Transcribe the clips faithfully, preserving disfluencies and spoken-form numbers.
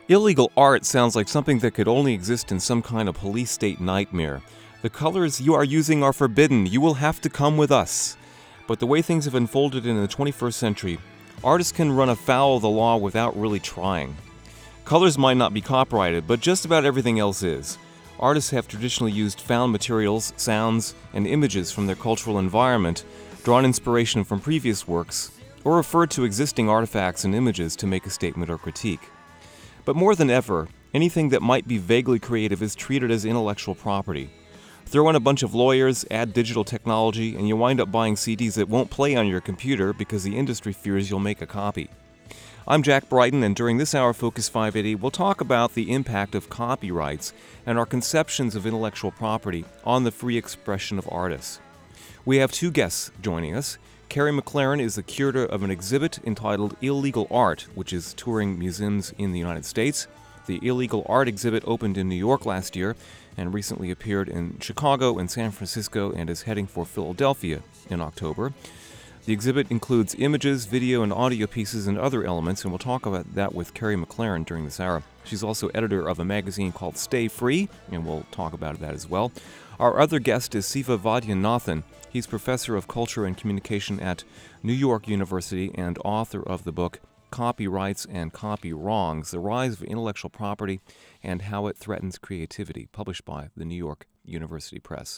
Illegal art sounds like something that could only exist in some kind of police state nightmare. The colors you are using are forbidden. You will have to come with us. But the way things have unfolded in the twenty-first century, artists can run afoul of the law without really trying. Colors might not be copyrighted, but just about everything else is. Artists have traditionally used found materials, sounds, and images from their cultural environment, drawn inspiration from previous works, or referred to existing artifacts and images to make a statement or critique. But more than ever, anything that might be vaguely creative is treated as intellectual property. Throw in a bunch of lawyers, add digital technology, and you wind up buying C Ds that won't play on your computer because the industry fears you'll make a copy. I'm Jack Brighton, and during this hour of Focus five eighty, we'll talk about the impact of copyrights and our conceptions of intellectual property on the free expression of artists. We have two guests joining us. Carrie McLaren is the curator of an exhibit entitled Illegal Art, which is touring museums in the United States. The Illegal Art exhibit opened in New York last year and recently appeared in Chicago and San Francisco and is heading for Philadelphia in October. The exhibit includes images, video, and audio pieces and other elements, and we'll talk about that with Carrie McLaren during this hour. She's also editor of a magazine called Stay Free, and we'll talk about that as well. Our other guest is Siva Vaidhyanathan. He's professor of culture and communication at New York University and author of the book Copyrights and Copy Wrongs, The Rise of Intellectual Property and How It Threatens Creativity, published by the New York University Press.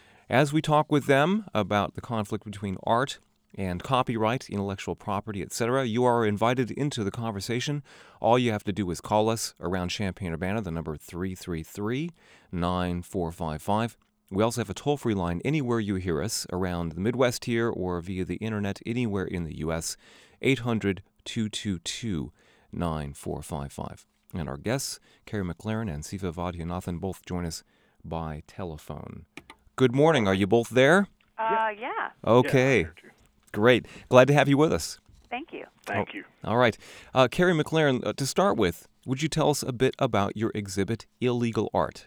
As we talk with them about the conflict between art and copyright, intellectual property, et cetera, you are invited into the conversation. All you have to do is call us around Champaign-Urbana, the number three three three, nine four five five. We also have a toll-free line anywhere you hear us, around the Midwest here or via the internet anywhere in the U S, eight hundred, two two two, nine four five five. And our guests, Carrie McLaren and Siva Vaidhyanathan, both join us by telephone. Good morning. Are you both there? Uh, yeah. Okay. Yeah, Great. Glad to have you with us. Thank you. Thank oh, you. All right. Uh, Carrie McLaren, uh, to start with, would you tell us a bit about your exhibit, Illegal Art?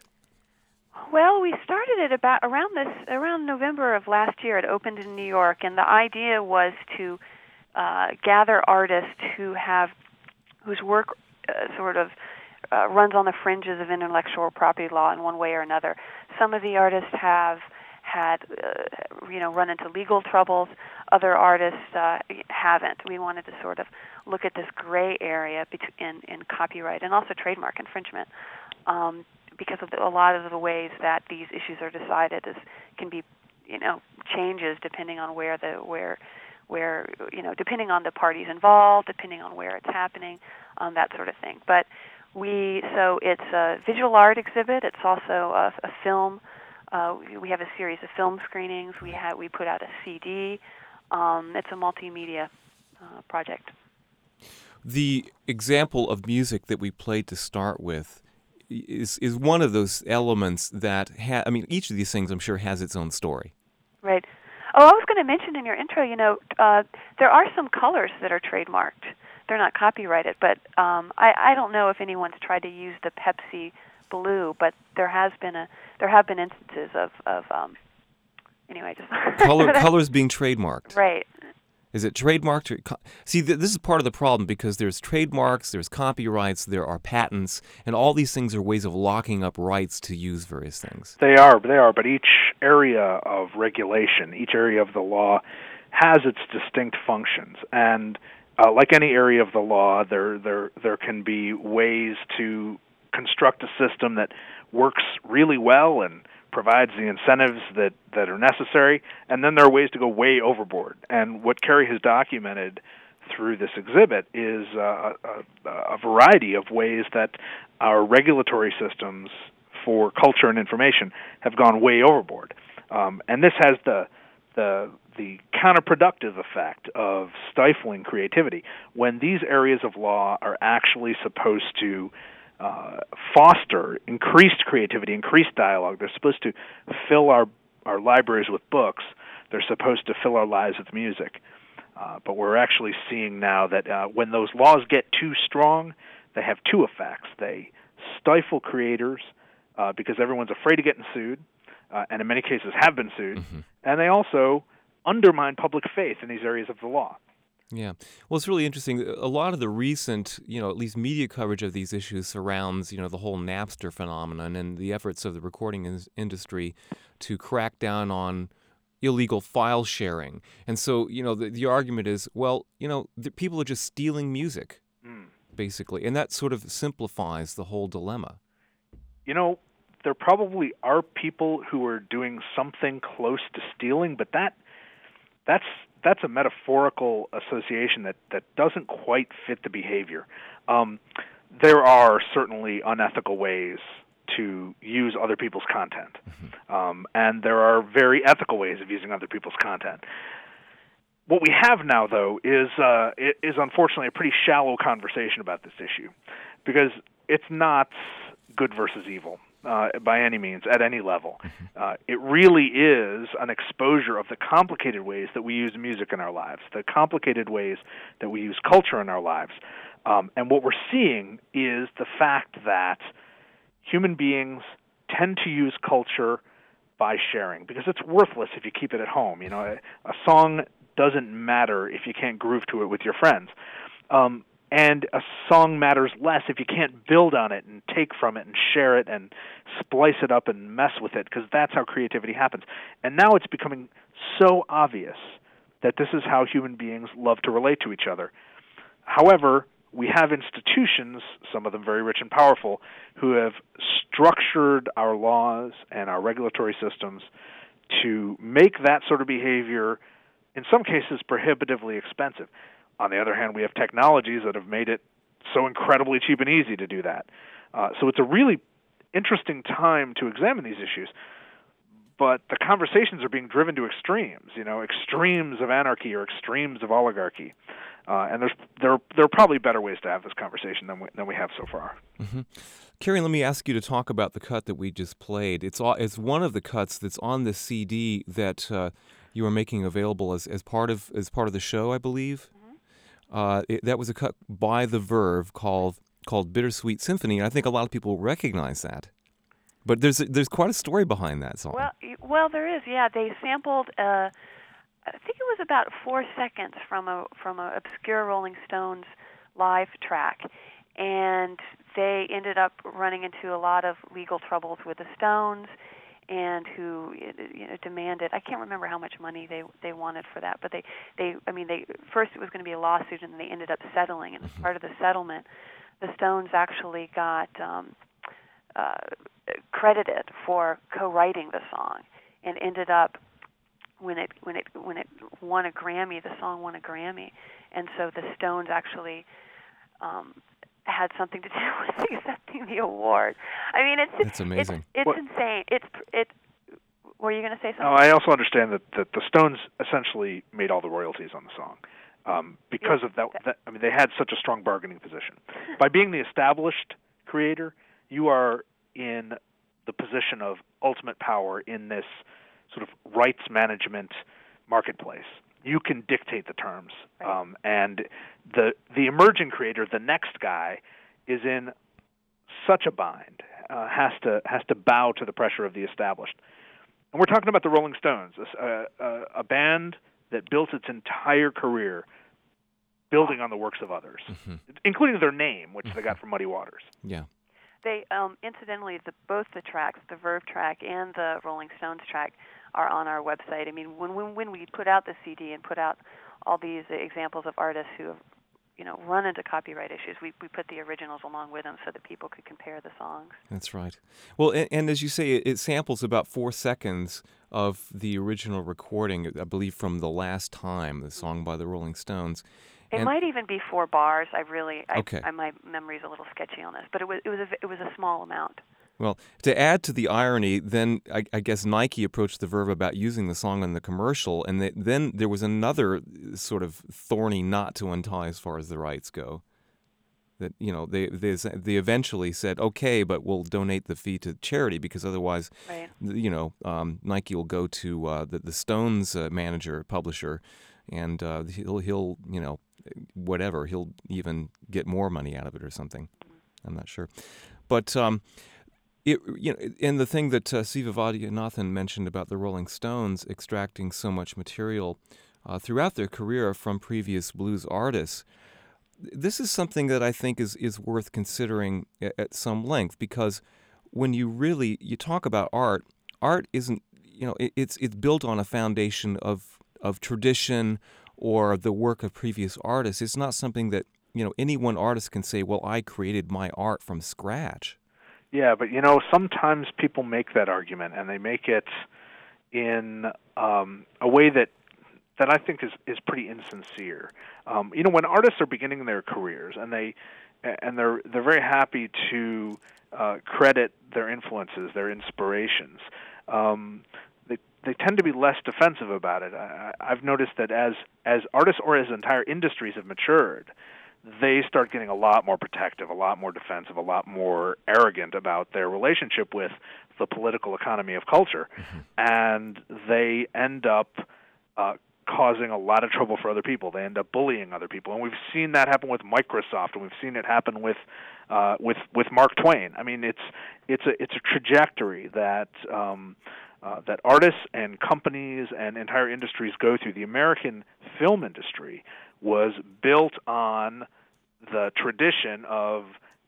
Well, we started it about around this around November of last year. It opened in New York, and the idea was to uh, gather artists who have whose work uh, sort of uh, runs on the fringes of intellectual property law in one way or another. Some of the artists have had, uh, you know, run into legal troubles. Other artists uh, haven't. We wanted to sort of look at this gray area in, in copyright and also trademark infringement, um, because of the, a lot of the ways that these issues are decided is can be, you know, changes depending on where the where where you know depending on the parties involved, depending on where it's happening, um, that sort of thing. But we so it's a visual art exhibit. It's also a, a film. Uh, we have a series of film screenings. We had we put out a C D. Um, it's a multimedia uh, project. The example of music that we played to start with is is one of those elements that ha- I mean, each of these things I'm sure has its own story. Right. Oh, I was going to mention in your intro, you know, uh, there are some colors that are trademarked. They're not copyrighted, but um, I, I don't know if anyone's tried to use the Pepsi blue, but there has been a there have been instances of of um, anyway just Color colors being trademarked. Right. Is it trademarked? Or co- See, th- this is part of the problem because there's trademarks, there's copyrights, there are patents, and all these things are ways of locking up rights to use various things. They are, they are, but each area of regulation, each area of the law has its distinct functions. And uh, like any area of the law, there there there can be ways to construct a system that works really well and provides the incentives that, that are necessary, and then there are ways to go way overboard. And what Carrie has documented through this exhibit is uh, a, a variety of ways that our regulatory systems for culture and information have gone way overboard. Um, and this has the the the counterproductive effect of stifling creativity when these areas of law are actually supposed to Uh, foster increased creativity, increased dialogue. They're supposed to fill our, our libraries with books. They're supposed to fill our lives with music. Uh, but we're actually seeing now that uh, when those laws get too strong, they have two effects. They stifle creators uh, because everyone's afraid of getting sued, uh, and in many cases have been sued, mm-hmm. and they also undermine public faith in these areas of the law. Yeah. Well, it's really interesting. A lot of the recent, you know, at least media coverage of these issues surrounds, you know, the whole Napster phenomenon and the efforts of the recording in- industry to crack down on illegal file sharing. And so, you know, the, the argument is, well, you know, the people are just stealing music, Mm. basically. And that sort of simplifies the whole dilemma. You know, there probably are people who are doing something close to stealing, but that that's that's a metaphorical association that, that doesn't quite fit the behavior. Um, there are certainly unethical ways to use other people's content, mm-hmm. um, and there are very ethical ways of using other people's content. What we have now, though, is uh, is unfortunately a pretty shallow conversation about this issue, because it's not good versus evil. Uh, by any means, at any level. Uh, it really is an exposure of the complicated ways that we use music in our lives, the complicated ways that we use culture in our lives. Um, and what we're seeing is the fact that human beings tend to use culture by sharing, because it's worthless if you keep it at home. You know, a, a song doesn't matter if you can't groove to it with your friends. Um, And a song matters less if you can't build on it and take from it and share it and splice it up and mess with it, because that's how creativity happens. And now it's becoming so obvious that this is how human beings love to relate to each other. However, we have institutions, some of them very rich and powerful, who have structured our laws and our regulatory systems to make that sort of behavior, in some cases, prohibitively expensive. On the other hand, we have technologies that have made it so incredibly cheap and easy to do that. Uh, so it's a really interesting time to examine these issues. But the conversations are being driven to extremes, you know, extremes of anarchy or extremes of oligarchy. Uh, and there's there there are probably better ways to have this conversation than we, than we have so far. Mm-hmm. Carrie, let me ask you to talk about the cut that we just played. It's all, it's one of the cuts that's on the C D that uh, you are making available as, as part of as part of the show, I believe. Uh, it, that was a cut by The Verve called called Bittersweet Symphony, and I think a lot of people recognize that. But there's there's quite a story behind that song. Well, well, there is. Yeah, they sampled. Uh, I think it was about four seconds from a from a obscure Rolling Stones live track, and they ended up running into a lot of legal troubles with the Stones, and who, you know, demanded, I can't remember how much money they they wanted for that, but they, they I mean, they first it was going to be a lawsuit, and then they ended up settling, and as part of the settlement, the Stones actually got um, uh, credited for co-writing the song, and ended up, when it when it when it won a Grammy, the song won a Grammy, and so the Stones actually um, had something to do with accepting the award. I mean, it's That's amazing. It's, it's insane. It's it. Were you going to say something? No, I also understand that, that the Stones essentially made all the royalties on the song um, because yeah. of that, that. I mean, they had such a strong bargaining position. By being the established creator, you are in the position of ultimate power in this sort of rights management marketplace. You can dictate the terms, right. um, and the the emerging creator, the next guy, is in such a bind, uh, has to has to bow to the pressure of the established. And we're talking about the Rolling Stones, a, a, a band that built its entire career building on the works of others, mm-hmm. including their name, which mm-hmm. they got from Muddy Waters. Yeah. They um, incidentally, the, both the tracks, the Verve track and the Rolling Stones track, are on our website. I mean, when when, when we put out the C D and put out all these examples of artists who have, you know, run into copyright issues, we we put the originals along with them so that people could compare the songs. That's right. Well, and, and as you say, it, it samples about four seconds of the original recording, I believe, from The Last Time, the song by the Rolling Stones. It and, might even be four bars. I really, I, okay. I, my memory's a little sketchy on this, but it was it was a, it was a small amount. Well, to add to the irony, then I, I guess Nike approached the Verve about using the song in the commercial, and they, then there was another sort of thorny knot to untie as far as the rights go. That, you know, they they, they eventually said, okay, but we'll donate the fee to charity, because otherwise, right. you know, um, Nike will go to uh, the, the Stones uh, manager, publisher, and uh, he'll, he'll, you know, whatever, he'll even get more money out of it or something. I'm not sure. But... Um, It, you know, and the thing that uh, Siva Vaidyanathan mentioned about the Rolling Stones extracting so much material uh, throughout their career from previous blues artists. This is something that I think is, is worth considering at, at some length, because when you really you talk about art, art isn't, you know, it, it's it's built on a foundation of of tradition or the work of previous artists. It's not something that, you know, any one artist can say, well, I created my art from scratch. Yeah, but you know, sometimes people make that argument, and they make it in um, a way that that I think is, is pretty insincere. Um, you know, when artists are beginning their careers, and they and they're they're very happy to uh, credit their influences, their inspirations. Um, they they tend to be less defensive about it. I, I've noticed that as as artists or as entire industries have matured, they start getting a lot more protective, a lot more defensive, a lot more arrogant about their relationship with the political economy of culture, mm-hmm. and they end up uh, causing a lot of trouble for other people. They end up bullying other people, and we've seen that happen with Microsoft, and we've seen it happen with uh, with with Mark Twain. I mean, it's it's a it's a trajectory that um, uh, that artists and companies and entire industries go through. The American film industry was built on the tradition of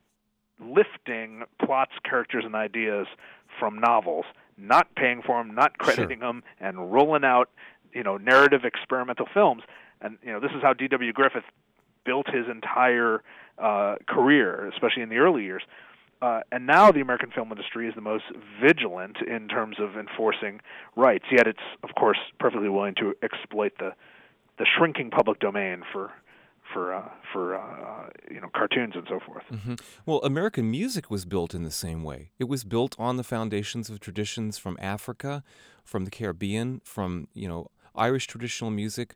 lifting plots, characters, and ideas from novels, not paying for them, not crediting sure. them, and rolling out, you know, narrative experimental films. And, you know, this is how D W Griffith built his entire uh, career, especially in the early years. Uh, and now the American film industry is the most vigilant in terms of enforcing rights, yet it's, of course, perfectly willing to exploit the the shrinking public domain for for uh, for uh, you know, cartoons and so forth. Mm-hmm. Well, American music was built in the same way. It was built on the foundations of traditions from Africa, from the Caribbean, from, you know, Irish traditional music,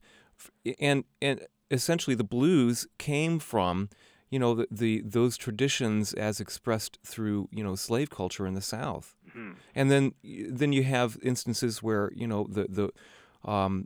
and and essentially the blues came from, you know, the, the those traditions as expressed through, you know, slave culture in the South. Mm-hmm. And then then you have instances where, you know, the the um,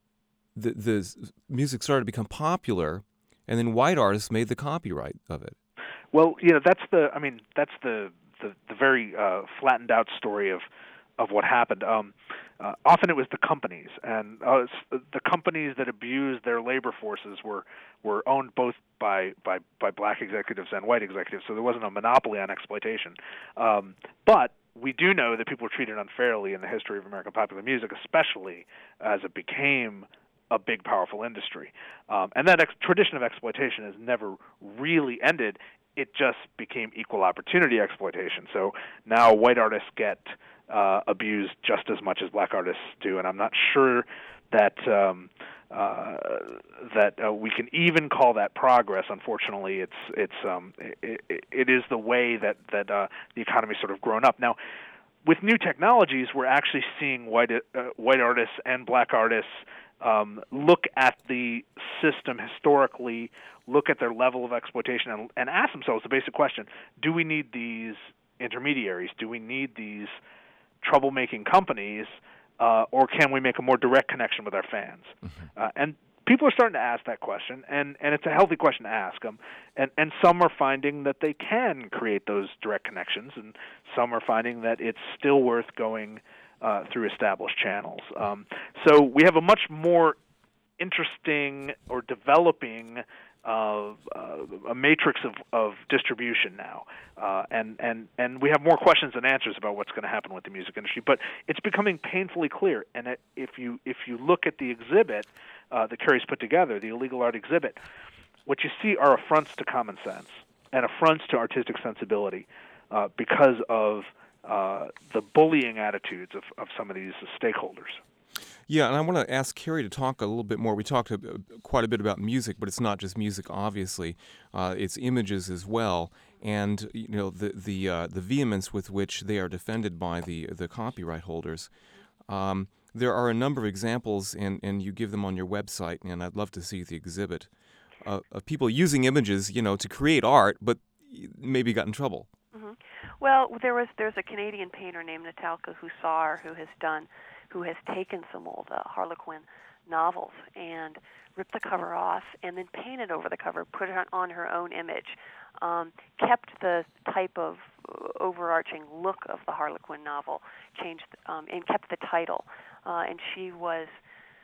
The, the music started to become popular, and then white artists made the copyright of it. Well, you know, that's the, I mean, that's the the, the very uh, flattened out story of of what happened. Um, uh, often it was the companies, and uh, the companies that abused their labor forces were were owned both by, by, by black executives and white executives, so there wasn't a monopoly on exploitation. Um, but we do know that people were treated unfairly in the history of American popular music, especially as it became a big, powerful industry. Um, and that ex- tradition of exploitation has never really ended. It just became equal opportunity exploitation. So now white artists get uh, abused just as much as black artists do, and I'm not sure that um, uh, that uh, we can even call that progress. Unfortunately, it's it's um, it, it, it is the way that that uh, the economy's sort of grown up now. With new technologies, we're actually seeing white uh, white artists and black artists Um, look at the system historically, look at their level of exploitation, and, and ask themselves the basic question: do we need these intermediaries? Do we need these troublemaking companies, uh, or can we make a more direct connection with our fans? Mm-hmm. Uh, and people are starting to ask that question, and, and it's a healthy question to ask them. And, and some are finding that they can create those direct connections, and some are finding that it's still worth going Uh, through established channels. Um, so we have a much more interesting or developing uh, uh, a matrix of, of distribution now, uh, and, and, and we have more questions than answers about what's going to happen with the music industry. But it's becoming painfully clear, and it, if you if you look at the exhibit uh, that Carrie's put together, the illegal art exhibit, what you see are affronts to common sense and affronts to artistic sensibility uh, because of Uh, the bullying attitudes of, of some of these stakeholders. Yeah, and I want to ask Carrie to talk a little bit more. We talked a, quite a bit about music, but it's not just music, obviously. Uh, it's images as well, and you know the the uh, the vehemence with which they are defended by the the copyright holders. Um, there are a number of examples, and, and you give them on your website, and I'd love to see the exhibit uh, of people using images, you know, to create art, but maybe got in trouble. Well, there was there's a Canadian painter named Natalka Hussar who has done, who has taken some old uh, Harlequin novels and ripped the cover off and then painted over the cover, put it on, on her own image, um, kept the type of overarching look of the Harlequin novel, changed um, and kept the title. Uh, and she was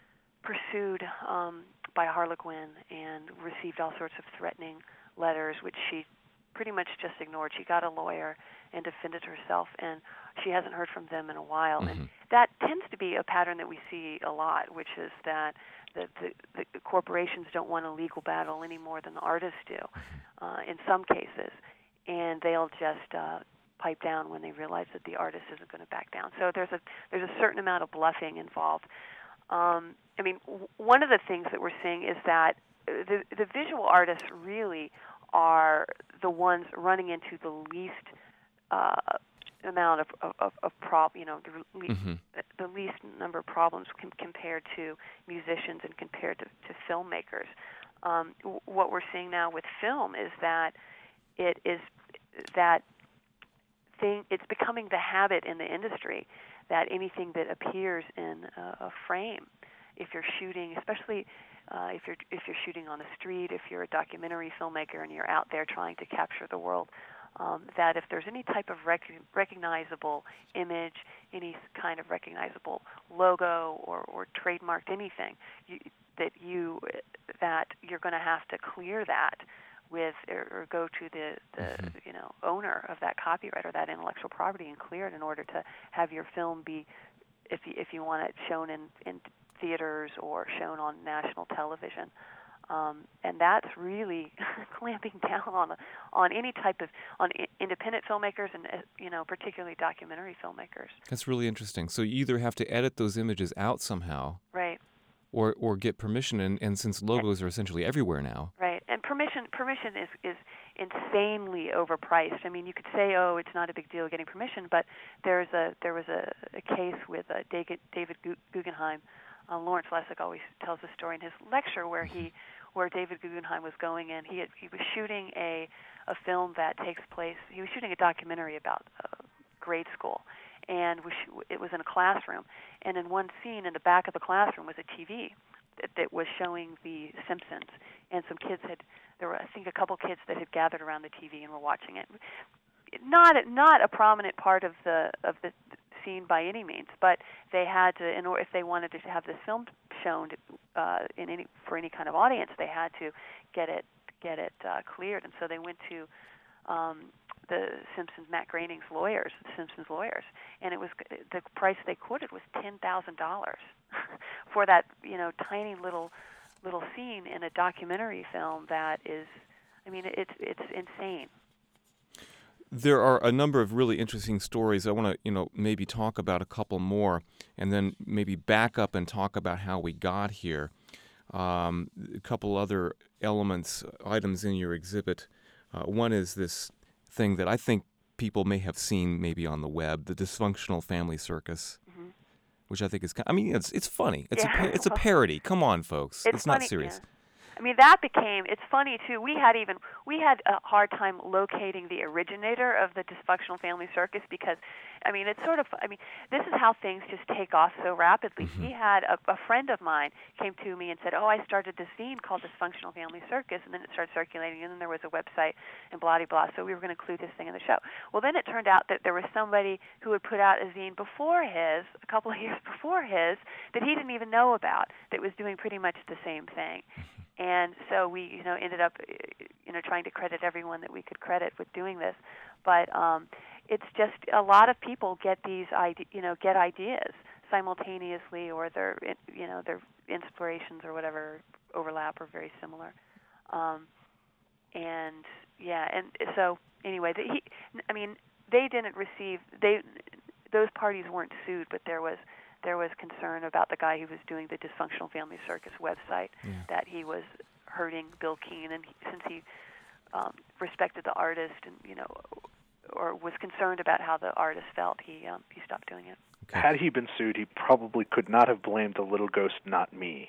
pursued um, by Harlequin and received all sorts of threatening letters, which she pretty much just ignored. She got a lawyer and defended herself, and she hasn't heard from them in a while. Mm-hmm. And that tends to be a pattern that we see a lot, which is that the, the, the corporations don't want a legal battle any more than the artists do, uh, in some cases, and they'll just uh, pipe down when they realize that the artist isn't going to back down. So there's a there's a certain amount of bluffing involved. Um, I mean, w- one of the things that we're seeing is that the the visual artists really are the ones running into the least uh, amount of of, of, of prob, you know, the, le- Mm-hmm. the least number of problems com- compared to musicians and compared to, to filmmakers. Um, w- what we're seeing now with film is that it is that thing. It's becoming the habit in the industry that anything that appears in a, a frame, if you're shooting, especially uh, if you're if you're shooting on the street, if you're a documentary filmmaker and you're out there trying to capture the world, um, that if there's any type of rec- recognizable image, any kind of recognizable logo or, or trademarked anything, you, that you that you're going to have to clear that with or, or go to the, the Mm-hmm. you know owner of that copyright or that intellectual property and clear it in order to have your film be, if you, if you want it shown in, in theaters or shown on national television. Um, and that's really clamping down on the, on any type of on I- independent filmmakers and uh, you know particularly documentary filmmakers. That's really interesting. So you either have to edit those images out somehow, Right. or or get permission. And, and since logos are essentially everywhere now, Right. And permission permission is, is insanely overpriced. I mean, you could say, oh, it's not a big deal getting permission, but there's a there was a, a case with uh, David David Gu- Guggenheim. Uh, Lawrence Lessig always tells a story in his lecture where he where David Guggenheim was going in. He had, he was shooting a a film that takes place. He was shooting a documentary about uh, grade school, and was, it was in a classroom. And in one scene, in the back of the classroom was a T V that, that was showing The Simpsons, and some kids had. There were, I think, a couple kids that had gathered around the T V and were watching it. Not not a prominent part of the of the scene by any means, but they had to, in order, if they wanted to have this film shown uh, in any for any kind of audience, they had to get it get it uh, cleared, and so they went to um, the Simpsons, Matt Groening's lawyers, the Simpsons lawyers, and it was the price they quoted was ten thousand dollars for that you know tiny little little scene in a documentary film that is, I mean, it's it's insane. there are a number of really interesting stories. I want to, you know, maybe talk about a couple more, and then maybe back up and talk about how we got here. Um, a couple other elements, items in your exhibit. Uh, one is this thing that I think people may have seen maybe on the web, the Dysfunctional Family Circus, mm-hmm. which I think is kind. I mean, it's it's funny. It's yeah. a it's a parody. Come on, folks. It's, it's not funny, serious. Yeah. I mean, that became, it's funny, too, we had even, we had a hard time locating the originator of the Dysfunctional Family Circus because, I mean, it's sort of, I mean, this is how things just take off so rapidly. Mm-hmm. He had, a, a friend of mine came to me and said, oh, I started this zine called Dysfunctional Family Circus, and then it started circulating, and then there was a website, and blah-de-blah, so we were going to include this thing in the show. Well, then it turned out that there was somebody who had put out a zine before his, a couple of years before his, that he didn't even know about, that was doing pretty much the same thing. And so we, you know, ended up, you know, trying to credit everyone that we could credit with doing this. But um, it's just a lot of people get these, ide- you know, get ideas simultaneously, or their, you know, their inspirations or whatever overlap or very similar. Um, and yeah, and so anyway, the, he, I mean, they didn't receive they, those parties weren't sued, but there was. There was concern about the guy who was doing the Dysfunctional Family Circus website, yeah. that he was hurting Bill Keane, and he, since he um, respected the artist and you know, or was concerned about how the artist felt, he um, he stopped doing it. Okay. Had he been sued, he probably could not have blamed the little ghost, not me.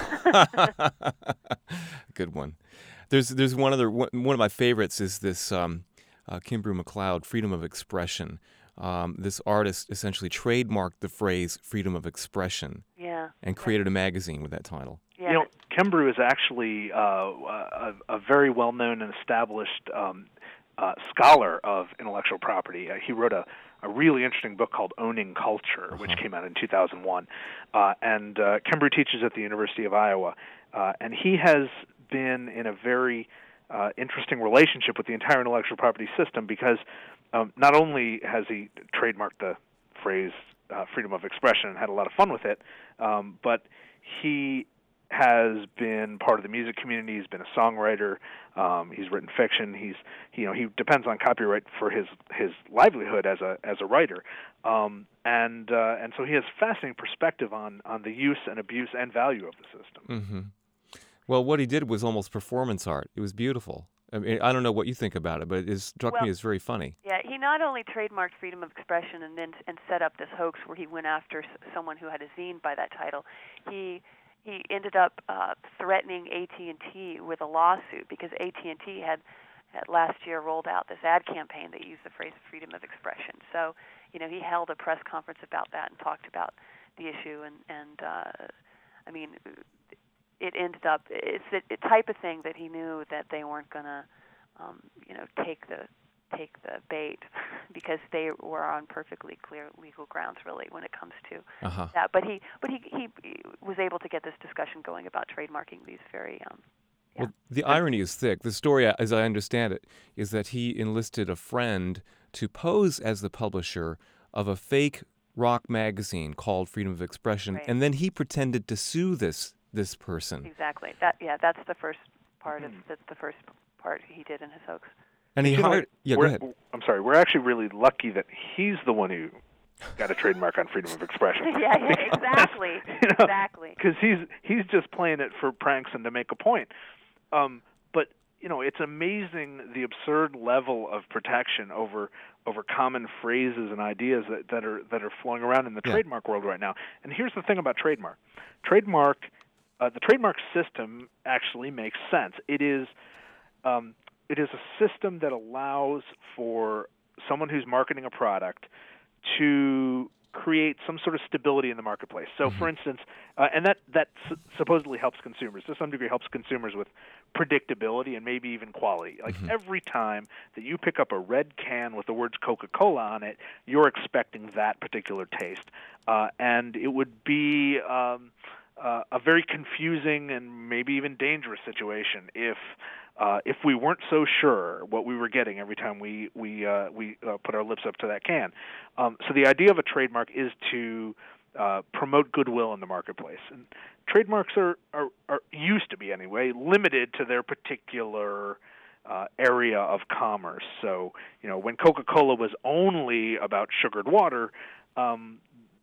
Good one. There's there's one other one of my favorites is this um, uh, Kimbrough McLeod, Freedom of Expression. Um, this artist essentially trademarked the phrase freedom of expression, yeah, and created yeah. a magazine with that title. Yeah. You know, Kimbrough is actually uh, a, a very well-known and established um, uh, scholar of intellectual property. Uh, he wrote a, a really interesting book called Owning Culture, uh-huh. which came out in two thousand one. Uh, and uh, Kimbrough teaches at the University of Iowa, uh, and he has been in a very uh, interesting relationship with the entire intellectual property system because um, not only has he trademarked the phrase uh, freedom of expression and had a lot of fun with it, um, but he has been part of the music community. He's been a songwriter. Um, he's written fiction. He's he, you know he depends on copyright for his his livelihood as a as a writer, um, and uh, and so he has fascinating perspective on on the use and abuse and value of the system. Mm-hmm. Well, what he did was almost performance art. It was beautiful. I mean, I don't know what you think about it, but it struck well, me as very funny. Yeah, he not only trademarked freedom of expression and then and set up this hoax where he went after someone who had a zine by that title. He he ended up uh, threatening A T and T with a lawsuit because A T and T had, had last year rolled out this ad campaign that used the phrase freedom of expression. So, you know, he held a press conference about that and talked about the issue. And, and uh, I mean, it ended up, it's the type of thing that he knew that they weren't going to, um, you know, take the take the bait because they were on perfectly clear legal grounds, really, when it comes to uh-huh. that. But he, but he, he was able to get this discussion going about trademarking these very. Um, yeah. Well, the irony is thick. The story, as I understand it, is that he enlisted a friend to pose as the publisher of a fake rock magazine called Freedom of Expression, Right. and then he pretended to sue this this person. Exactly. That yeah, that's the first part of that's the first part he did in his hoax. And he you hired. Know, yeah, go ahead. I'm sorry. We're actually really lucky that he's the one who got a trademark on freedom of expression. yeah, yeah, exactly, you know, exactly. Because he's he's just playing it for pranks and to make a point. Um, but you know, it's amazing the absurd level of protection over over common phrases and ideas that, that are that are flowing around in the yeah. trademark world right now. And here's the thing about trademark. Trademark, uh, the trademark system actually makes sense. It is. Um, It is a system that allows for someone who's marketing a product to create some sort of stability in the marketplace. So, mm-hmm. for instance, uh, and that, that su- supposedly helps consumers. To some degree, helps consumers with predictability and maybe even quality. Like mm-hmm. every time that you pick up a red can with the words Coca-Cola on it, you're expecting that particular taste. Uh, and it would be um, uh, a very confusing and maybe even dangerous situation if Uh, if we weren't so sure what we were getting every time we we uh, we uh, put our lips up to that can. Um, so the idea of a trademark is to uh, promote goodwill in the marketplace. And trademarks are, are, are used to be anyway limited to their particular uh, area of commerce. So you know when Coca-Cola was only about sugared water. Um,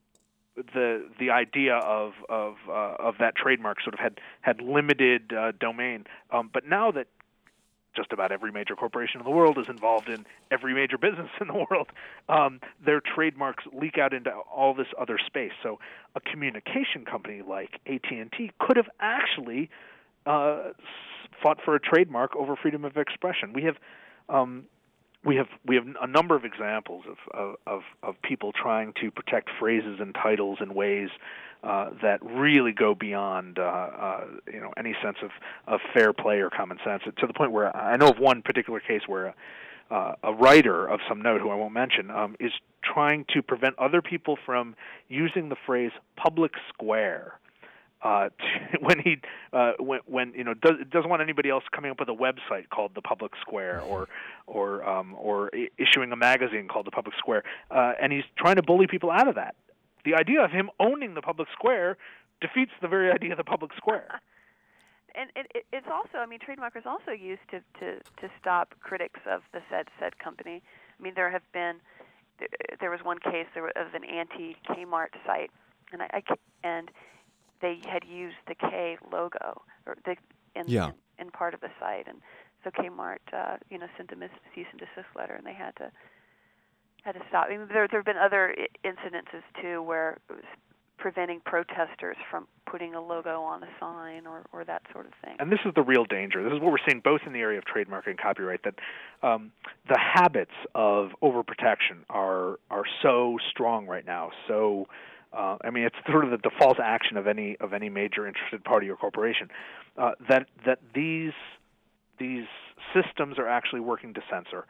the the idea of of uh, of that trademark sort of had had limited uh, domain, um, but now that just about every major corporation in the world is involved in every major business in the world, um, their trademarks leak out into all this other space. So a communication company like A T and T could have actually uh, fought for a trademark over freedom of expression. We have um, we have we have a number of examples of of, of people trying to protect phrases and titles in ways Uh, that really go beyond uh, uh, you know any sense of, of fair play or common sense, to the point where I know of one particular case where a, uh, a writer of some note, who I won't mention, um, is trying to prevent other people from using the phrase public square uh, to, when he uh, when, when you know does, doesn't want anybody else coming up with a website called the Public Square or or um, or issuing a magazine called the Public Square, uh, and he's trying to bully people out of that. The idea of him owning the public square defeats the very idea of the public square. And it, it, it's also, I mean, trademark is also used to, to, to stop critics of the said said company. I mean, there have been, there was one case there of an anti-Kmart site, and I, I and they had used the K logo or the in, yeah. in, in part of the site, and so Kmart, uh, you know, sent a cease and desist letter, and they had to. Had to stop. I mean, there there have been other incidences too, where it was preventing protesters from putting a logo on a sign or, or that sort of thing. And this is the real danger. This is what we're seeing both in the area of trademark and copyright. That um, the habits of overprotection are are so strong right now. So, uh, I mean, it's sort of the default action of any of any major interested party or corporation. Uh, that that these these systems are actually working to censor.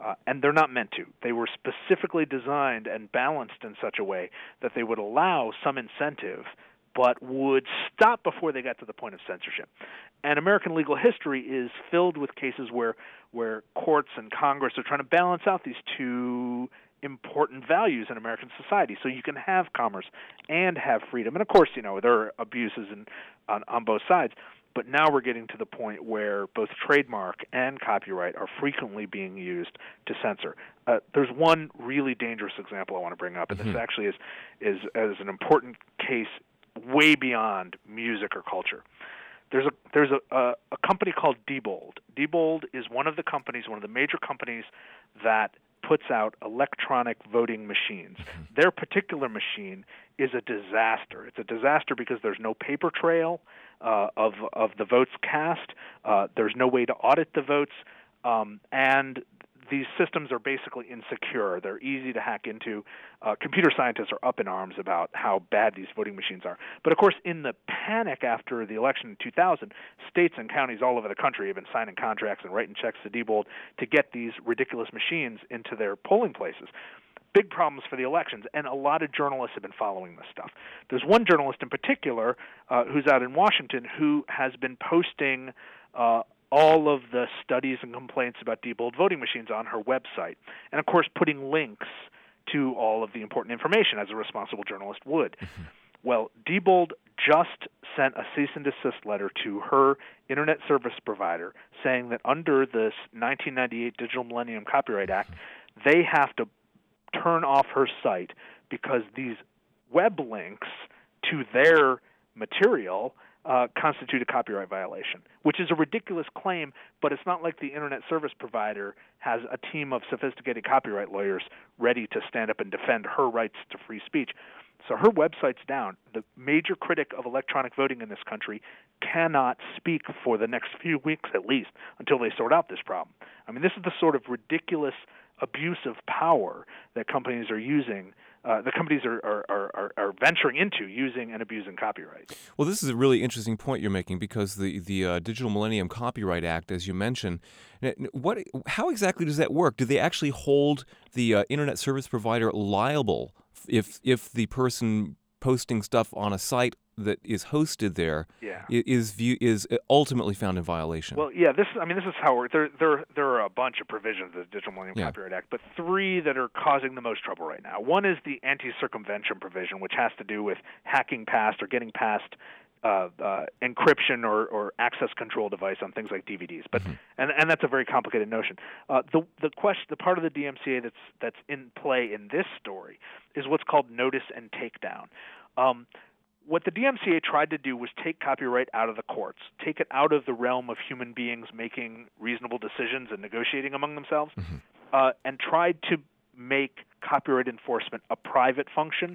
Uh, and they're not meant to. They were specifically designed and balanced in such a way that they would allow some incentive, but would stop before they got to the point of censorship. And American legal history is filled with cases where where courts and Congress are trying to balance out these two important values in American society. So you can have commerce and have freedom. And of course, you know, there are abuses in, on, on both sides. But now we're getting to the point where both trademark and copyright are frequently being used to censor. Uh, there's one really dangerous example I want to bring up, and mm-hmm. this actually is, is, is an important case way beyond music or culture. There's a there's a, a, a company called Diebold. Diebold is one of the companies, one of the major companies that puts out electronic voting machines. Mm-hmm. Their particular machine is a disaster. It's a disaster because there's no paper trail uh, of of the votes cast. Uh, there's no way to audit the votes, um, and these systems are basically insecure. They're easy to hack into. Uh, computer scientists are up in arms about how bad these voting machines are. But of course, in the panic after the election in two thousand, states and counties all over the country have been signing contracts and writing checks to Diebold to get these ridiculous machines into their polling places. Big problems for the elections, and a lot of journalists have been following this stuff. There's one journalist in particular uh, who's out in Washington who has been posting uh, all of the studies and complaints about Diebold voting machines on her website, and of course putting links to all of the important information as a responsible journalist would. Mm-hmm. Well, Diebold just sent a cease and desist letter to her internet service provider saying that under this nineteen ninety-eight Digital Millennium Copyright Act, mm-hmm. they have to turn off her site because these web links to their material uh, constitute a copyright violation, which is a ridiculous claim, but it's not like the internet service provider has a team of sophisticated copyright lawyers ready to stand up and defend her rights to free speech. So her website's down. The major critic of electronic voting in this country cannot speak for the next few weeks at least until they sort out this problem. I mean, this is the sort of ridiculous abuse of power that companies are using, uh, the companies are, are, are, are venturing into using and abusing copyright. Well, this is a really interesting point you're making because the, the uh, Digital Millennium Copyright Act, as you mentioned, what, how exactly does that work? Do they actually hold the uh, internet service provider liable if if the person posting stuff on a site that is hosted there yeah. is view, is ultimately found in violation? Well, yeah, this I mean this is how we're, there there there are a bunch of provisions of the Digital Millennium yeah. Copyright Act, but three that are causing the most trouble right now. One is the anti-circumvention provision, which has to do with hacking past or getting past uh, uh, encryption or, or access control device on things like D V Ds. But mm-hmm. and and that's a very complicated notion. Uh, the the question, the part of the D M C A that's that's in play in this story is what's called notice and takedown. Um, What the D M C A tried to do was take copyright out of the courts, take it out of the realm of human beings making reasonable decisions and negotiating among themselves, mm-hmm. uh, and tried to make copyright enforcement a private function.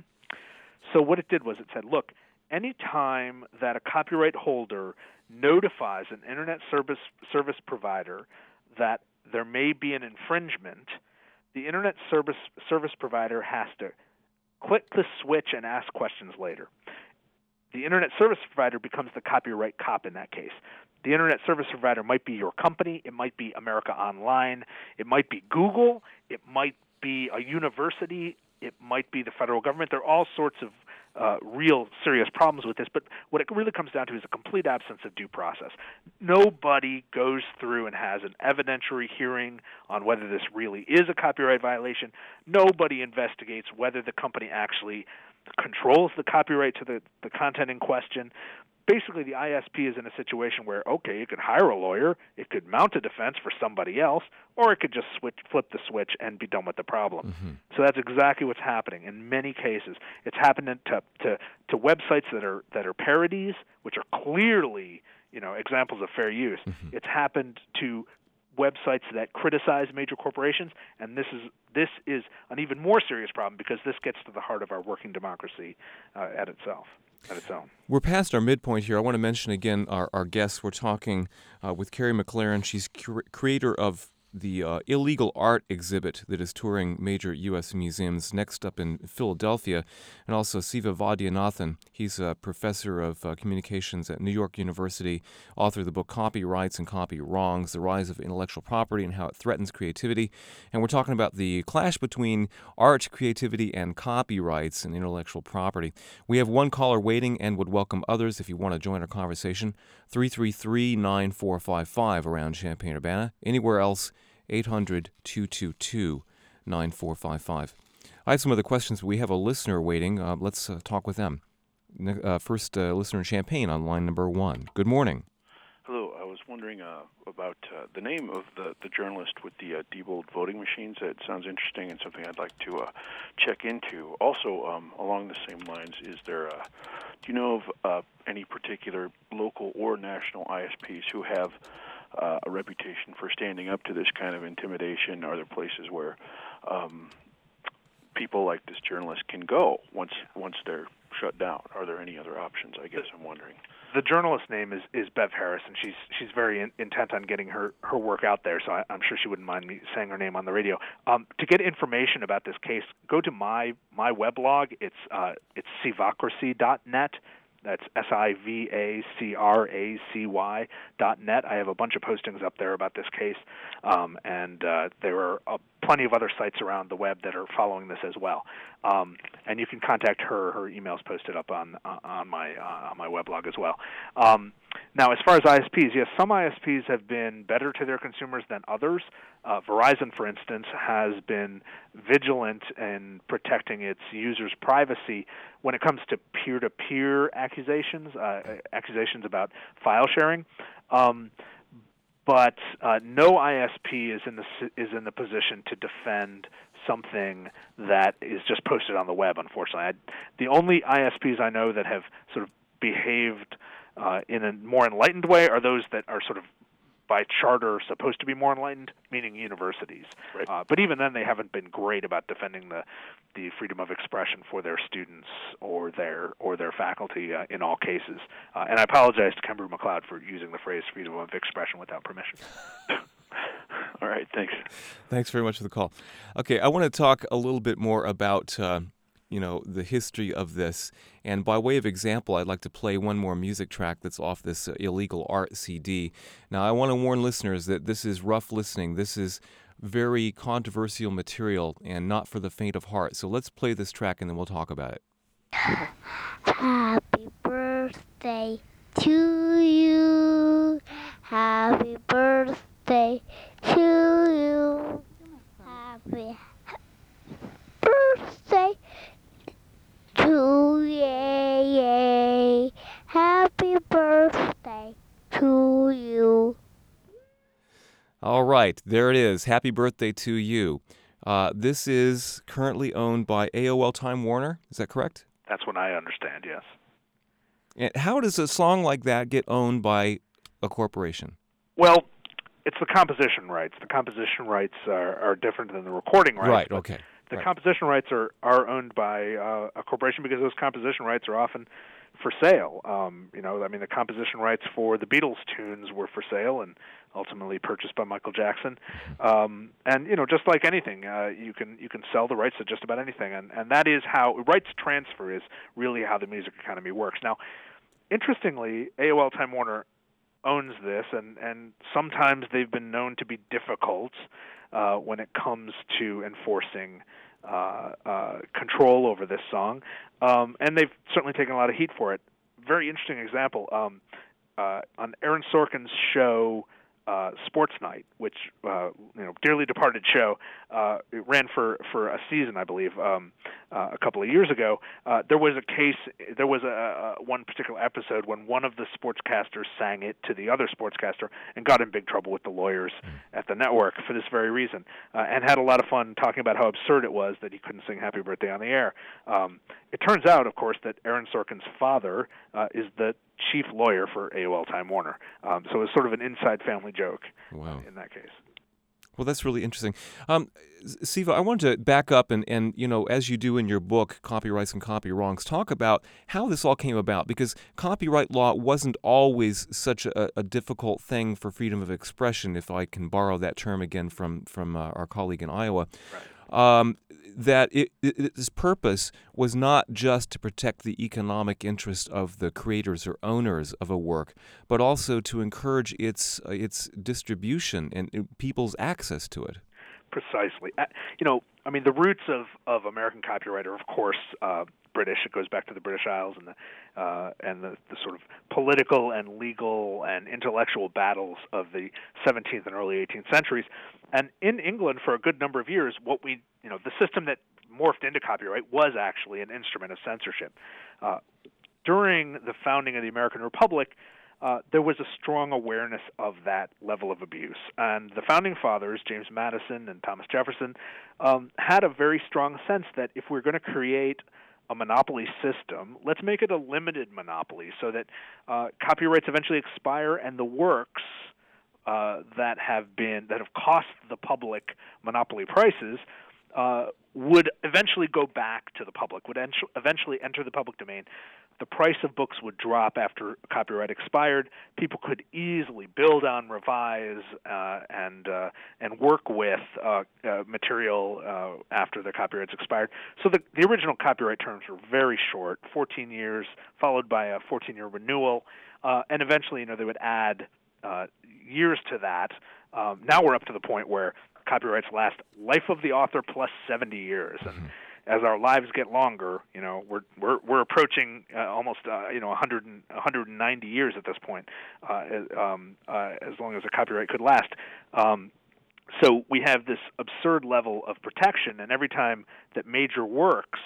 So what it did was it said, look, any time that a copyright holder notifies an internet service service provider that there may be an infringement, the internet service service provider has to click the switch and ask questions later. The internet service provider becomes the copyright cop in that case. The internet service provider might be your company. It might be America Online. It might be Google. It might be a university. It might be the federal government. There are all sorts of uh, real serious problems with this, but what it really comes down to is a complete absence of due process. Nobody goes through and has an evidentiary hearing on whether this really is a copyright violation. Nobody investigates whether the company actually controls the copyright to the, the content in question. Basically, the I S P is in a situation where, okay, it could hire a lawyer, it could mount a defense for somebody else, or it could just switch, flip the switch and be done with the problem. Mm-hmm. So that's exactly what's happening in many cases. It's happening to, to to websites that are that are parodies, which are clearly, you know, examples of fair use. Mm-hmm. It's happened to websites that criticize major corporations, and this is this is an even more serious problem because this gets to the heart of our working democracy uh, at itself. At its own. We're past our midpoint here. I want to mention again our, our guests. We're talking uh, with Carrie McLaren. She's cur- creator of the uh, illegal art exhibit that is touring major U S museums next up in Philadelphia, and also Siva Vaidyanathan. He's a professor of uh, communications at New York University, author of the book Copyrights and Copy Wrongs, The Rise of Intellectual Property and How It Threatens Creativity. And we're talking about the clash between art, creativity, and copyrights and intellectual property. We have one caller waiting and would welcome others if you want to join our conversation. three three three, nine four five five around Champaign-Urbana. Anywhere else, eight hundred, two two two, nine four five five. I have some other questions, but we have a listener waiting. Uh, let's uh, talk with them. Uh, first uh, listener in Champaign on line number one. Good morning. Hello. I was wondering uh, about uh, the name of the, the journalist with the uh, Diebold voting machines. It sounds interesting and something I'd like to uh, check into. Also, um, along the same lines, is there, uh, do you know of uh, any particular local or national I S Ps who have uh, a reputation for standing up to this kind of intimidation? Are there places where um, people like this journalist can go once once they're shut down? Are there any other options? I guess I'm wondering. The journalist's name is, is Bev Harris, and she's she's very in, intent on getting her, her work out there, so I, I'm sure she wouldn't mind me saying her name on the radio. Um, to get information about this case, go to my my weblog. It's uh, it's sivacracy dot net. That's S I V A C R A C Y dot net. I have a bunch of postings up there about this case, um, and uh, there are uh, plenty of other sites around the web that are following this as well. Um, and you can contact her. Her email's posted up on uh, on my uh, on my weblog as well. Um, now, as far as I S Ps, yes, some I S Ps have been better to their consumers than others. Uh, Verizon, for instance, has been vigilant in protecting its users' privacy when it comes to peer-to-peer accusations, uh, accusations about file sharing. Um, but uh, no I S P is in the is in the position to defend something that is just posted on the web. Unfortunately, I, the only I S Ps I know that have sort of behaved uh, in a more enlightened way are those that are sort of by charter supposed to be more enlightened, meaning universities. Right. Uh, but even then, they haven't been great about defending the, the freedom of expression for their students or their or their faculty uh, in all cases. Uh, and I apologize to Kember McLeod for using the phrase freedom of expression without permission. All right, thanks. Thanks very much for the call. Okay, I want to talk a little bit more about uh, you know, the history of this. And by way of example, I'd like to play one more music track that's off this uh, illegal art C D. Now, I want to warn listeners that this is rough listening. This is very controversial material and not for the faint of heart. So let's play this track and then we'll talk about it. Happy birthday to you. Happy birthday to you. Happy birthday to you. Happy birthday to you. All right, there it is. Happy birthday to you. Uh, this is currently owned by A O L Time Warner. Is that correct? That's what I understand, yes. And how does a song like that get owned by a corporation? Well, it's the composition rights. The composition rights are, are different than the recording rights. Right, okay. The right. composition rights are, are owned by uh, a corporation because those composition rights are often for sale. Um, you know, I mean, the composition rights for the Beatles tunes were for sale and ultimately purchased by Michael Jackson. Um, and you know, just like anything, uh, you can you can sell the rights to just about anything, and and that is how rights transfer is really how the music economy works. Now, interestingly, A O L Time Warner owns this, and and sometimes they've been known to be difficult uh, when it comes to enforcing Uh, uh, control over this song, um, and they've certainly taken a lot of heat for it. Very interesting example, um, uh, on Aaron Sorkin's show, uh, Sports Night, which, uh, you know, dearly departed show, uh, it ran for, for a season, I believe, um, uh, a couple of years ago. Uh, there was a case, there was a, a one particular episode when one of the sportscasters sang it to the other sportscaster and got in big trouble with the lawyers at the network for this very reason, uh, and had a lot of fun talking about how absurd it was that he couldn't sing Happy Birthday on the air. Um, it turns out, of course, that Aaron Sorkin's father uh, is the chief lawyer for A O L Time Warner. Um, so it's sort of an inside family joke. Wow. In that case. Well, that's really interesting. Um, Siva, I wanted to back up and, and, you know, as you do in your book, Copyrights and Copy Wrongs, talk about how this all came about, because copyright law wasn't always such a, a difficult thing for freedom of expression, if I can borrow that term again from, from uh, our colleague in Iowa. Right. um, that it, it, its purpose was not just to protect the economic interest of the creators or owners of a work, but also to encourage its uh, its distribution and uh, people's access to it. Precisely. Uh, you know, I mean, the roots of, of American copyright are, of course, uh, British. It goes back to the British Isles and the uh, and the, the sort of political and legal and intellectual battles of the seventeenth and early eighteenth centuries. And in England, for a good number of years, what we you know the system that morphed into copyright was actually an instrument of censorship. Uh, during the founding of the American Republic, Uh, there was a strong awareness of that level of abuse. And the Founding Fathers, James Madison and Thomas Jefferson, um, had a very strong sense that if we're going to create a monopoly system, let's make it a limited monopoly so that uh, copyrights eventually expire and the works uh, that have been that have cost the public monopoly prices uh, would eventually go back to the public, would en- eventually enter the public domain. The price of books would drop after copyright expired. People could easily build on, revise, uh, and uh, and work with uh, uh, material uh, after the copyrights expired. So the, the original copyright terms were very short, fourteen years, followed by a fourteen-year renewal, uh, and eventually, you know, they would add uh, years to that. Um, now we're up to the point where copyrights last life of the author plus seventy years, and mm-hmm. as our lives get longer, you know, we're we're we're approaching uh, almost uh, you know one hundred and, one hundred ninety years at this point, uh, um, uh, as long as a copyright could last. Um, so we have this absurd level of protection, and every time that major works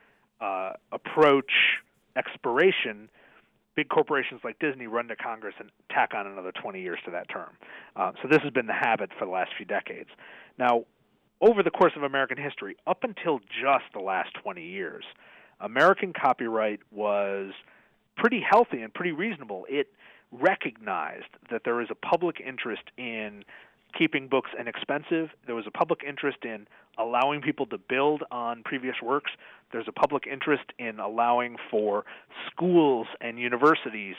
uh, approach expiration, big corporations like Disney run to Congress and tack on another twenty years to that term. Uh, so this has been the habit for the last few decades. Now, over the course of American history, up until just the last twenty years, American copyright was pretty healthy and pretty reasonable. It recognized that there is a public interest in keeping books inexpensive. There was a public interest in allowing people to build on previous works. There's a public interest in allowing for schools and universities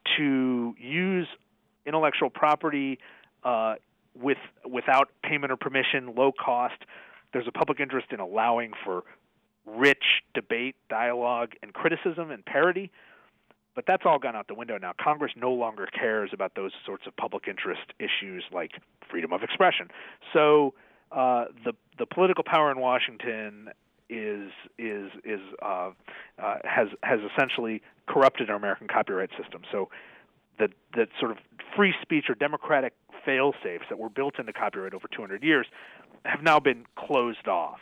to use intellectual property uh, with without payment or permission, low cost. There's a public interest in allowing for rich debate, dialogue, and criticism and parody. But that's all gone out the window now. Congress no longer cares about those sorts of public interest issues like freedom of expression. So uh, the the political power in Washington is is is uh, uh, has has essentially corrupted our American copyright system. So the the sort of free speech or democratic fail-safes that were built into copyright over two hundred years have now been closed off.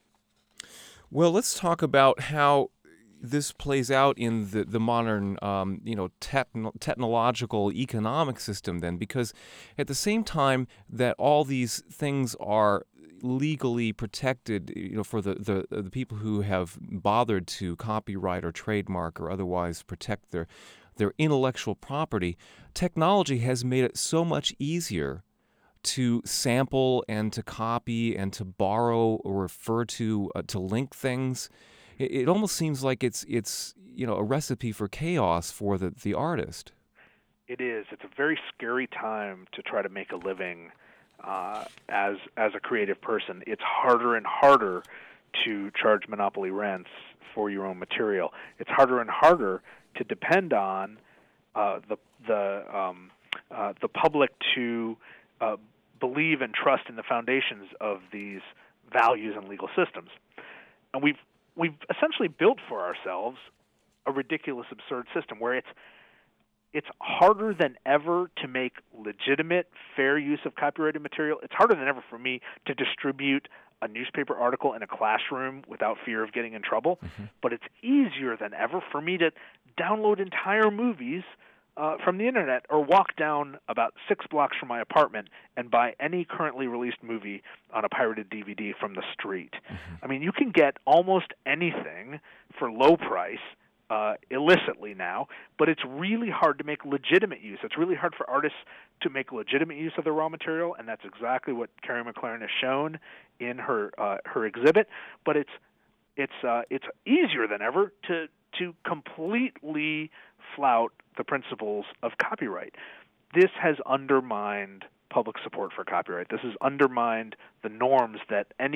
Well, let's talk about how this plays out in the, the modern, um, you know, techno- technological economic system then, because at the same time that all these things are legally protected, you know, for the, the, the people who have bothered to copyright or trademark or otherwise protect their their intellectual property, technology has made it so much easier to sample and to copy and to borrow or refer to, uh, to link things. It, it almost seems like it's it's you know a recipe for chaos for the, the artist. It is. It's a very scary time to try to make a living uh, as as a creative person. It's harder and harder to charge monopoly rents for your own material. It's harder and harder to depend on uh, the the um, uh, the public to uh, believe and trust in the foundations of these values and legal systems. And we've we've essentially built for ourselves a ridiculous, absurd system where it's it's harder than ever to make legitimate, fair use of copyrighted material. It's harder than ever for me to distribute a newspaper article in a classroom without fear of getting in trouble. Mm-hmm. But it's easier than ever for me to download entire movies uh, from the internet or walk down about six blocks from my apartment and buy any currently released movie on a pirated D V D from the street. Mm-hmm. I mean, you can get almost anything for low price uh, illicitly now, but it's really hard to make legitimate use. It's really hard for artists to make legitimate use of their raw material, and that's exactly what Carrie McLaren has shown in her uh, her exhibit. But it's it's uh, it's easier than ever to to completely flout the principles of copyright. This has undermined public support for copyright. This has undermined the norms that any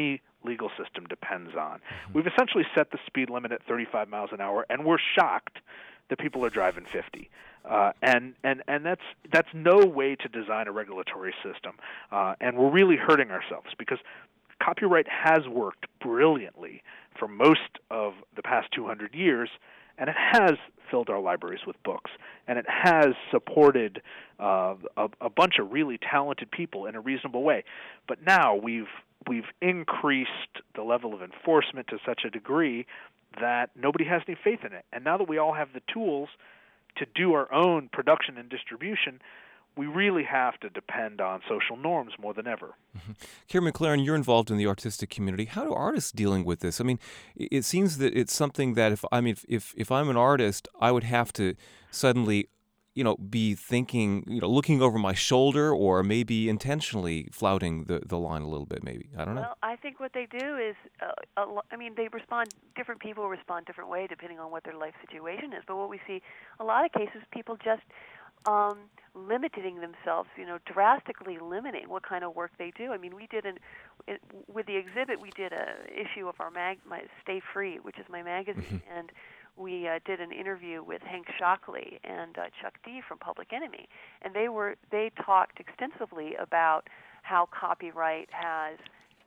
legal system depends on. Mm-hmm. We've essentially set the speed limit at thirty-five miles an hour, and we're shocked that people are driving fifty. Uh, and and and that's that's no way to design a regulatory system. Uh, and we're really hurting ourselves because copyright has worked brilliantly for most of the past two hundred years, and it has filled our libraries with books, and it has supported uh, a, a bunch of really talented people in a reasonable way. But now we've we've increased the level of enforcement to such a degree that nobody has any faith in it. And now that we all have the tools to do our own production and distribution, we really have to depend on social norms more than ever. Mm-hmm. Karen McLaren, you're involved in the artistic community. How do artists dealing with this? I mean, it seems that it's something that if I mean, if if I'm an artist, I would have to suddenly, you know, be thinking, you know, looking over my shoulder, or maybe intentionally flouting the, the line a little bit. Maybe I don't know. Well, I think what they do is, uh, a lo- I mean, they respond. Different people respond different way depending on what their life situation is. But what we see, a lot of cases, people just Um, limiting themselves, you know, drastically limiting what kind of work they do. I mean, we did an it, with the exhibit, we did a issue of our mag, my Stay Free, which is my magazine, mm-hmm. and we uh, did an interview with Hank Shockley and uh, Chuck D from Public Enemy, and they were they talked extensively about how copyright has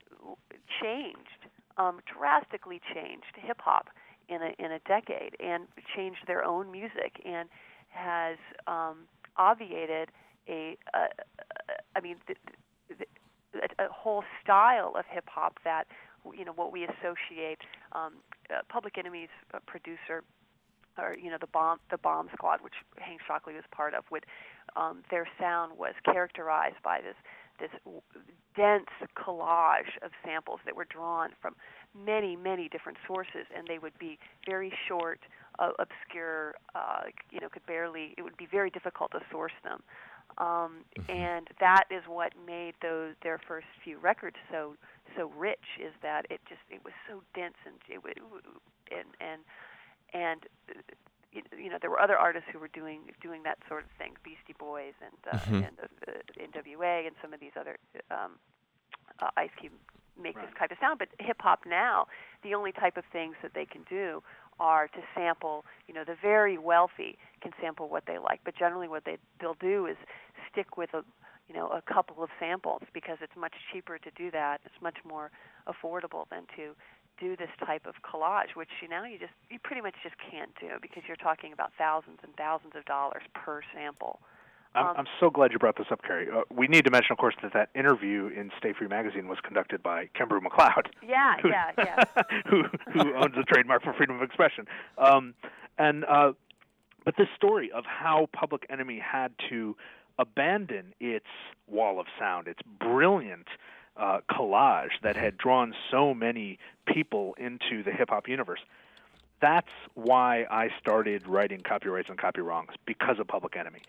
changed, um, drastically changed hip hop in a in a decade, and changed their own music, and has um, obviated a, a, a I mean, the, the, a, a whole style of hip hop that, you know, what we associate. Um, uh, Public Enemy's uh, producer, or you know, the bomb the Bomb Squad, which Hank Shockley was part of, with um, their sound was characterized by this this dense collage of samples that were drawn from many, many different sources, and they would be very short, uh, obscure, uh, you know, could barely, it would be very difficult to source them. Um, mm-hmm. And that is what made those their first few records so so rich, is that it just, it was so dense, and it would, and, and, and you know, there were other artists who were doing doing that sort of thing, Beastie Boys and uh, mm-hmm. and uh, N W A and some of these other um, uh, Ice Cube make right. this type of sound. But hip hop now, the only type of things that they can do are to sample. You know, the very wealthy can sample what they like, but generally what they they'll do is stick with a you know a couple of samples, because it's much cheaper to do that. It's much more affordable than to do this type of collage, which you know you just you pretty much just can't do, because you're talking about thousands and thousands of dollars per sample. I'm, um, I'm so glad you brought this up, Carrie. Uh, we need to mention, of course, that that interview in Stay Free magazine was conducted by Kembroo McLeod. Yeah, who, yeah, yeah. who who owns the trademark for freedom of expression. Um, and uh, but this story of how Public Enemy had to abandon its wall of sound, its brilliant uh, collage that had drawn so many people into the hip-hop universe. That's why I started writing Copyrights and Copywrongs, because of Public Enemy.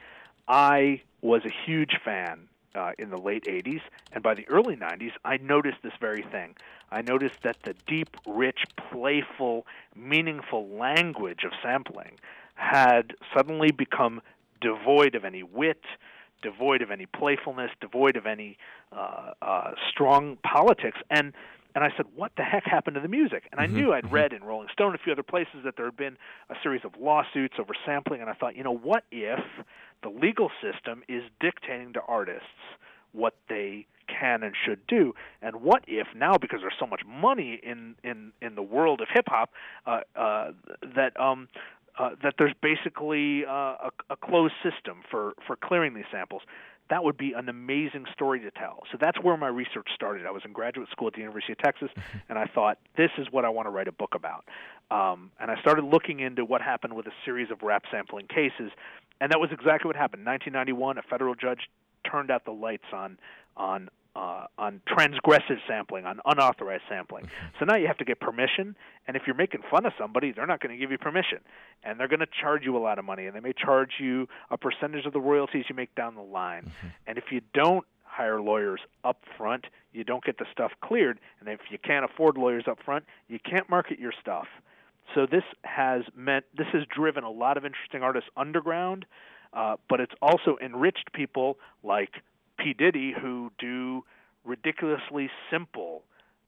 I was a huge fan uh, in the late eighties, and by the early nineties, I noticed this very thing. I noticed that the deep, rich, playful, meaningful language of sampling had suddenly become devoid of any wit, devoid of any playfulness, devoid of any uh, uh, strong politics, and And I said, what the heck happened to the music? And I mm-hmm. knew I'd mm-hmm. read in Rolling Stone and a few other places that there had been a series of lawsuits over sampling, and I thought, you know, what if the legal system is dictating to artists what they can and should do? And what if now, because there's so much money in, in, in the world of hip-hop, uh, uh, that um, uh, that there's basically uh, a, a closed system for, for clearing these samples? That would be an amazing story to tell. So that's where my research started. I was in graduate school at the University of Texas, and I thought, this is what I want to write a book about. Um, and I started looking into what happened with a series of rap sampling cases, and that was exactly what happened. In nineteen ninety-one, a federal judge turned out the lights on on uh, on transgressive sampling, on unauthorized sampling. So now you have to get permission, and if you're making fun of somebody, they're not going to give you permission, and they're going to charge you a lot of money, and they may charge you a percentage of the royalties you make down the line. Mm-hmm. And if you don't hire lawyers up front, you don't get the stuff cleared, and if you can't afford lawyers up front, you can't market your stuff. So this has meant, this has driven a lot of interesting artists underground, uh, but it's also enriched people like P. Diddy, who do ridiculously simple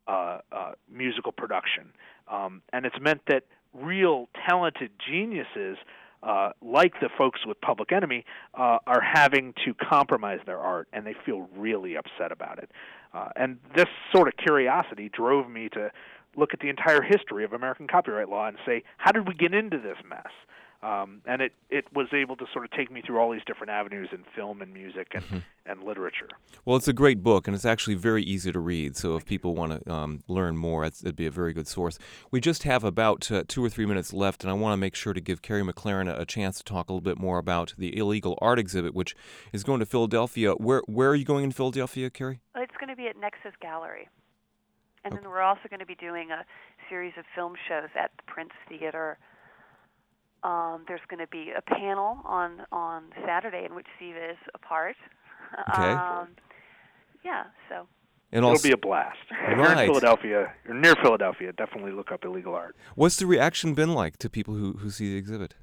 uh, uh, musical production. Um, and it's meant that real talented geniuses, uh, like the folks with Public Enemy, uh, are having to compromise their art, and they feel really upset about it. Uh, and this sort of curiosity drove me to look at the entire history of American copyright law and say, how did we get into this mess? Um, and it, it was able to sort of take me through all these different avenues in film and music and, mm-hmm. and literature. Well, it's a great book, and it's actually very easy to read. So if people want to um, learn more, it'd be a very good source. We just have about uh, two or three minutes left, and I want to make sure to give Carrie McLaren a, a chance to talk a little bit more about the Illegal Art exhibit, which is going to Philadelphia. Where where are you going in Philadelphia, Carrie? It's going to be at Nexus Gallery. And okay. then we're also going to be doing a series of film shows at the Prince Theater. Um, there's going to be a panel on, on Saturday in which Siva is a part. Okay. Um, yeah, so. And It'll be a blast. If right. you're in Philadelphia, you're near Philadelphia, definitely look up Illegal Art. What's the reaction been like to people who, who see the exhibit?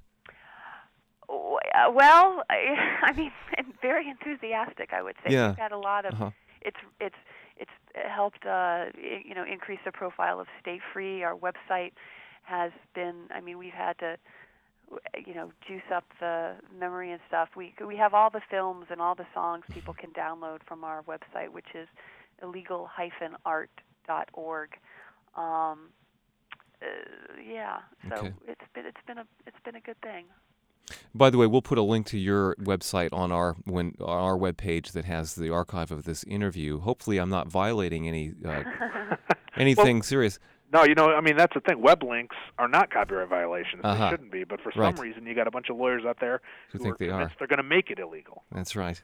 Well, I, I mean, very enthusiastic, I would say. Yeah. We've had a lot of, uh-huh. it's, it's, it's helped, uh, you know, increase the profile of Stay Free. Our website has been, I mean, we've had to, you know, juice up the memory and stuff. We we have all the films and all the songs people can download from our website, which is illegal dash art dot org. Um, uh, yeah, so okay. it's been it's been a it's been a good thing. By the way, we'll put a link to your website on our when on our webpage that has the archive of this interview. Hopefully, I'm not violating any uh, anything well, serious. No, you know, I mean, that's the thing. Web links are not copyright violations. Uh-huh. They shouldn't be. But for some right. reason, you got a bunch of lawyers out there who, who think are they convinced are. they're going to make it illegal. That's right.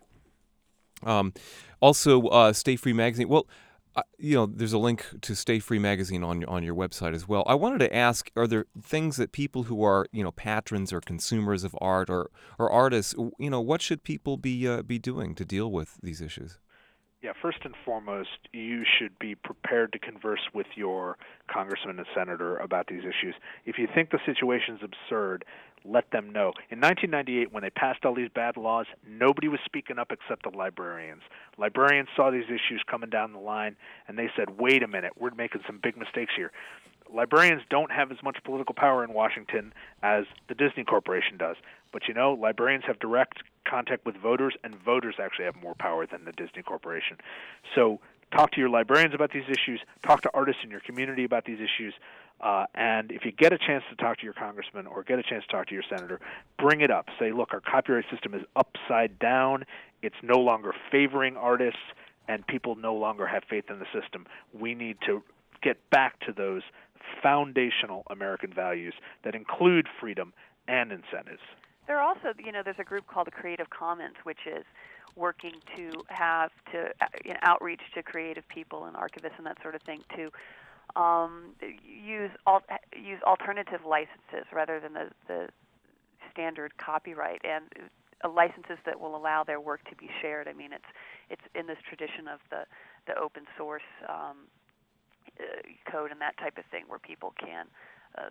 Um, also, uh, Stay Free Magazine. Well, uh, you know, there's a link to Stay Free Magazine on your, on your website as well. I wanted to ask, are there things that people who are, you know, patrons or consumers of art or, or artists, you know, what should people be uh, be doing to deal with these issues? Yeah, first and foremost, you should be prepared to converse with your congressman and senator about these issues. If you think the situation is absurd, let them know. In nineteen ninety-eight, when they passed all these bad laws, nobody was speaking up except the librarians. Librarians saw these issues coming down the line, and they said, wait a minute, we're making some big mistakes here. Librarians don't have as much political power in Washington as the Disney Corporation does. But, you know, librarians have direct contact with voters, and voters actually have more power than the Disney Corporation. So talk to your librarians about these issues. Talk to artists in your community about these issues. Uh, and if you get a chance to talk to your congressman or get a chance to talk to your senator, bring it up. Say, look, our copyright system is upside down. It's no longer favoring artists, and people no longer have faith in the system. We need to get back to those foundational American values that include freedom and incentives. There are also, you know, there's a group called the Creative Commons, which is working to have to you know, outreach to creative people and archivists and that sort of thing to um, use al- use alternative licenses rather than the, the standard copyright and uh, licenses that will allow their work to be shared. I mean, it's it's in this tradition of the the open source um, uh, code and that type of thing, where people can uh,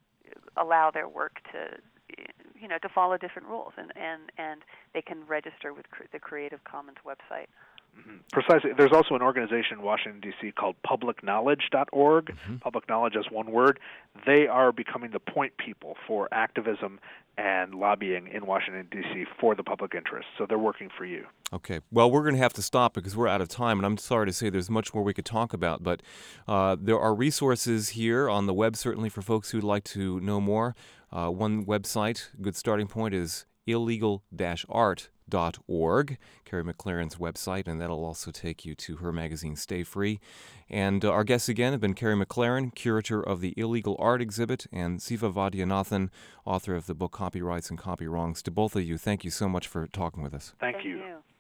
allow their work to. You know, to follow different rules, and, and, and they can register with cr- the Creative Commons website. Mm-hmm. Precisely. There's also an organization in Washington, D C called public knowledge dot org. Mm-hmm. Public Knowledge as one word. They are becoming the point people for activism and lobbying in Washington, D C for the public interest. So they're working for you. Okay. Well, we're going to have to stop because we're out of time, and I'm sorry to say there's much more we could talk about, but uh, there are resources here on the web, certainly for folks who'd like to know more. Uh, one website, good starting point, is illegal dash art dot org, Carrie McLaren's website, and that'll also take you to her magazine, Stay Free. And uh, our guests again have been Carrie McLaren, curator of the Illegal Art exhibit, and Siva Vaidyanathan, author of the book Copyrights and Copy Wrongs. To both of you, thank you so much for talking with us. Thank, thank you. you.